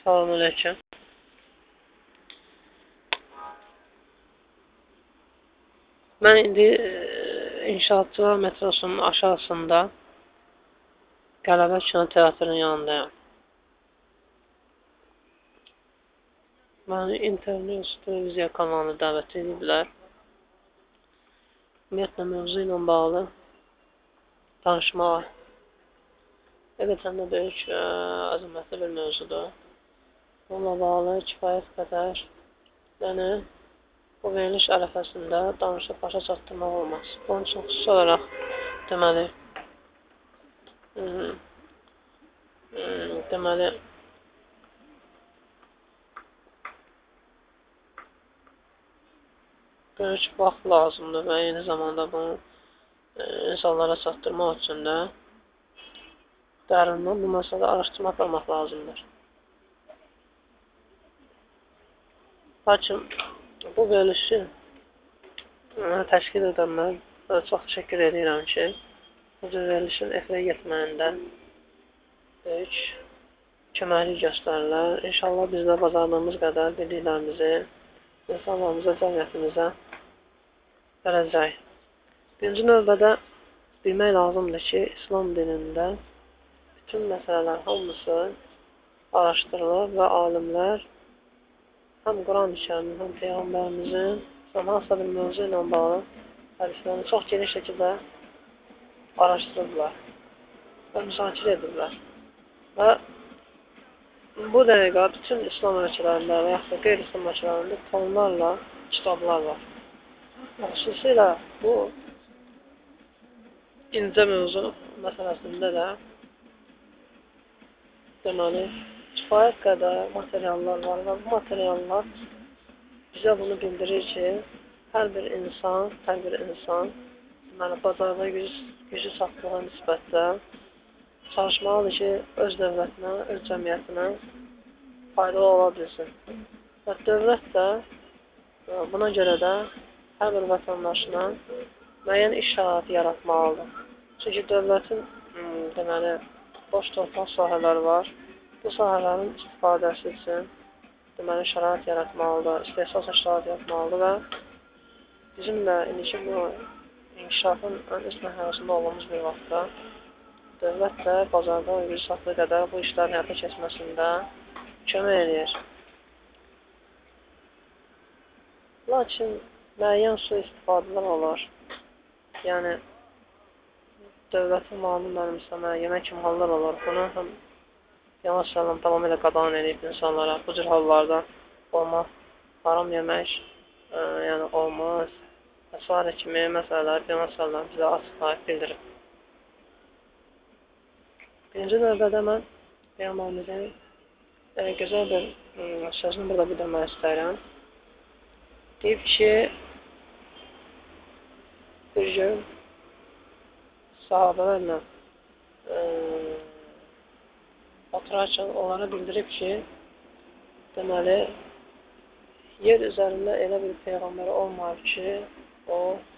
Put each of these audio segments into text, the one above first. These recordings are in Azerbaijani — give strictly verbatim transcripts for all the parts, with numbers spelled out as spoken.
Selamünaleyküm. Mən indi e, İnşaatçılar metrosunun aşağısında Qələbə kinoteatrının yanındayım. Məni internet televiziya kanalına dəvət ediblər. Ümumiyyətlə, mövzu ilə bağlı danışmağa. Həqiqətən də böyük ə, əzəmətli bir mövzudur. Bununla bağlı kifayət qədər, yəni bu veriliş ərəfəsində danışıb başa çatdırmaq olmaz. Bunun üçün xüsusi olaraq deməli, ıı, ıı, deməli, böyük vaxt lazımdır və eyni zamanda bunu e, insanlara çatdırmaq üçün də dərindən bu məsələdə araşdırma aparmaq lazımdır. Lakin bu verilişi təşkil edənlər çox təşəkkür edirəm ki, bu verilişin efirə getməyində böyük köməklik göstərirlər. İnşallah biz də bacardığımız qədər bildiklərimizi insanlarımıza, cəmiyyətimizə verəcək. Birinci növbədə bilmək lazımdır ki, İslam dinində bütün məsələlər hamısı araşdırılır və alimlər həm Quran-ı Kərimin, həm Peyğəmbərimizin, həm hansısa bir mövzu ilə bağlı hədislərini çox geniş şəkildə araşdırırlar və müzakirə edirlər. Və bu dəqiqə bütün İslam ölkələrində və yaxud da qeyri-İslam ölkələrində tonlarla kitablar var. Xüsusilə bu incə mövzu məsələsində də deməli, kifayət qədər materiallar var və bu materiallar bizə bunu bildirir ki, hər bir insan, hər bir insan deməli, bacardığı gücü, gücü çatdığı nisbətdə çalışmalıdır ki, öz dövlətinə, öz cəmiyyətinə faydalı ola bilsin. Və dövlət də buna görə də hər bir vətəndaşına müəyyən iş şəraiti yaratmalıdır. Çünki dövlətin deməli, boş torpaq sahələri var. Bu sahələrin istifadəsi üçün deməli, şərait yaratmalıdır, istehsal şərait yaratmalıdır və bizim də indiki bu inkişafın ən üst mərhələsində olduğumuz bir vaxtda dövlət də bazarda gücü çatdığı qədər bu işlərin həyata keçməsində kömək edir. Lakin müəyyən su istifadələr olur. Yəni, dövlətin malını mənimsəmə, yemək kimi hallar olur. Bunu həm Peyğəmbər sallallahu tamamilə qadağan edib insanlara bu cür hallarda olmaz, haram yemək, ə, yəni olmaz və s. kimi məsələləri Peyğəmbər sallallahu bizə açıq bildirib. Birinci növbədə mən Peyğəmbərimizin e, gözəl bir ə, sözünü burada bildirmək istəyirəm. Deyib ki, bir gün sahabələrlə e, oturarkən onlara bildirib ki, deməli, yer üzərində elə bir peyğəmbər olmayıb ki, o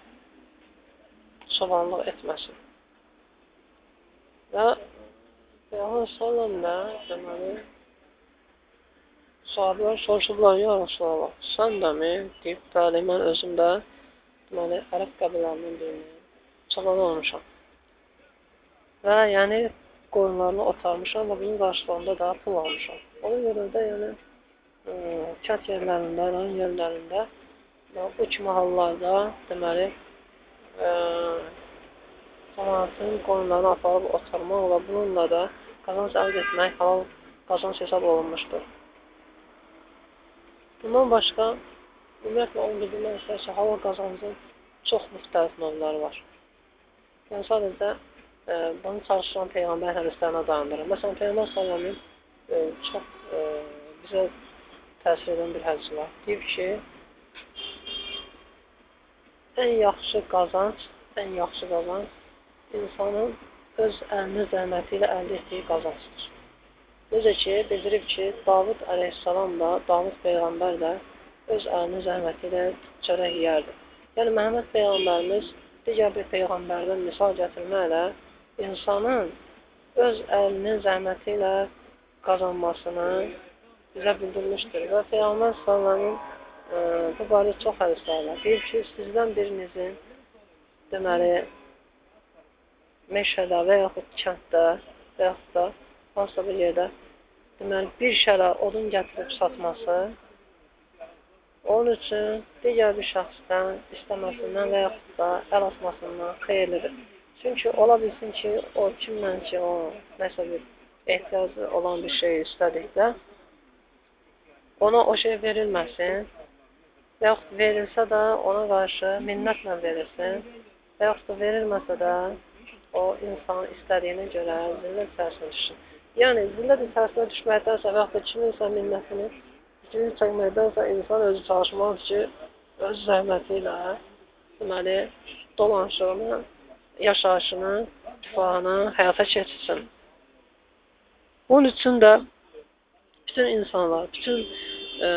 çobanlıq etməsin. Və Peyğəmbər sallallahu da, deməli, sahabələr soruşublar, ya Rasulallah, sən də mi? Deyib, bəli, mən özüm də, deməli, ərəb qəbilələrinin birini çoban olmuşam. Və yəni, qoyunlarını otarmışam və bunun qarşılığında da pul almışam. Ona görə də, yəni, kənd yerlərində, rayon yerlərində bu kimi hallarda, deməli, cəmaatın qoyunlarını aparıb otarmaq və bununla da qazanc əldə etmək halal qazanc hesab olunmuşdur. Bundan başqa, ümumiyyətlə, onu bildirmək istəyir ki, halal qazancın çox müxtəlif növləri var. Yəni, sadəcə, e, bunu çalışılan Peyğəmbər hədislərinə dayandırır. Məsələn, Peyğəmbər sallallahu e, çox e, bizə təsir edən bir hədis var. Deyib ki, ən yaxşı qazanc, ən yaxşı qazanc insanın öz əlinin zəhməti ilə əldə etdiyi qazancdır. Necə ki, bildirib ki, Davud əleyhissalam da, Davud Peyğəmbər də öz əlinin zəhməti ilə çörək yeyərdi. Yəni, Məhəmməd Peyğəmbərimiz digər bir Peyğəmbərdən misal gətirməklə insanın öz əlinin zəhməti ilə qazanmasını bizə bildirmişdir və Peyğəmbər sallallahu bu barədə çox hədislər var. Deyir ki, sizdən birinizin deməli meşədə və yaxud kənddə və yaxud da hansısa bir yerdə deməli bir şələ odun gətirib satması onun üçün digər bir şəxsdən istəməsindən və yaxud da əl atmasından xeyirlidir. Çünki ola bilsin ki, o kimdən ki, o nəsə bir ehtiyacı olan bir şey istədikdə ona o şey verilməsin və yaxud verilsə də ona qarşı minnətlə verilsin və yaxud da verilməsə də o insanın istədiyinə görə zillət içərisinə düşsün. Yəni, zillət içərisinə düşməkdənsə və yaxud da kiminsə minnətini fikrini çəkməkdənsə insan özü çalışmalıdır ki, öz zəhməti ilə deməli, dolanışığını, yaşayışını, rifahını həyata keçirsin. Bunun üçün də bütün insanlar, bütün e,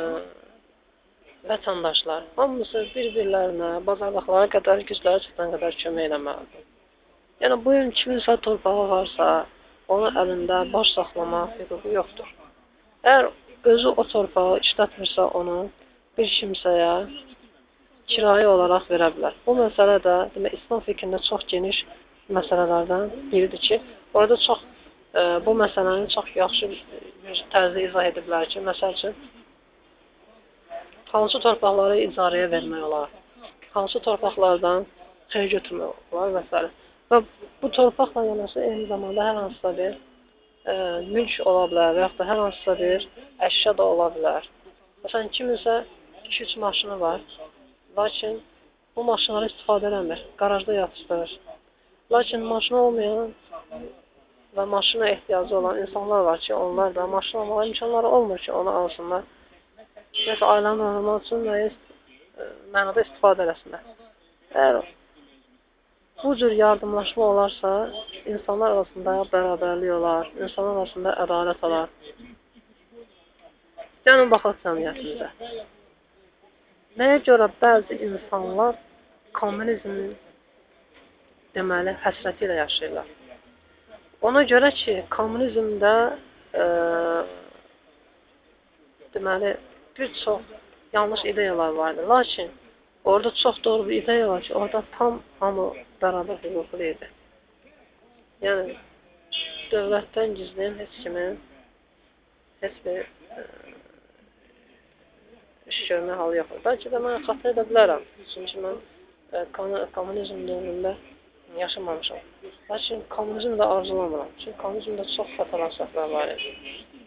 vətəndaşlar, hamısı bir-birlərinə, bazarlıqlara qədər, gücləri çatan qədər kömək eləməlidir. Yəni, bu gün kiminsə torpağı varsa, onun əlində baş saxlamaq hüququ yoxdur. Əgər özü o torpağı işlətmirsə onu bir kimsəyə kirayə olaraq verə bilər. Bu məsələ də demək, İslam fikrində çox geniş məsələlərdən biridir ki, orada çox e, bu məsələni çox yaxşı bir tərzdə izah ediblər ki, məsəl üçün, hansı torpaqları icarəyə vermək olar, hansı torpaqlardan xeyir götürmək olar və s. Və bu torpaqla yanaşı eyni zamanda hər hansısa bir e, mülk ola bilər və yaxud da hər hansısa bir əşya da ola bilər. Məsələn, kiminsə iki üç maşını var, lakin bu maşınları istifadə eləmir, qarajda yatışdırır. Lakin maşını olmayan və maşına ehtiyacı olan insanlar var ki, onlar da maşın almağa imkanları olmur ki, onu alsınlar. Nəsə ailənin olmaq üçün müəyyən e, mənada istifadə eləsinlər. Əgər bu cür yardımlaşma olarsa, insanlar arasında bərabərlik olar, insanlar arasında ədalət olar. Gəlin baxaq cəmiyyətimizə. Nəyə görə bəzi insanlar kommunizmin deməli həsrəti ilə yaşayırlar? Ona görə ki, kommunizmdə e, deməli bir çox yanlış ideyalar vardı. Lakin orada çox doğru bir ideya var ki, orada tam hamı bərabər hüquqlu idi. Yəni, dövlətdən gizləyən heç kimin heç bir e, iş görmə halı yoxdur. Bəlkə də mən xəta edə bilərəm. Çünki mən e, kommunizm dövründə yaşamamışam. Lakin kommunizm də arzulamıram. Çünki kommunizmdə çox xətalar səhvlər var idi.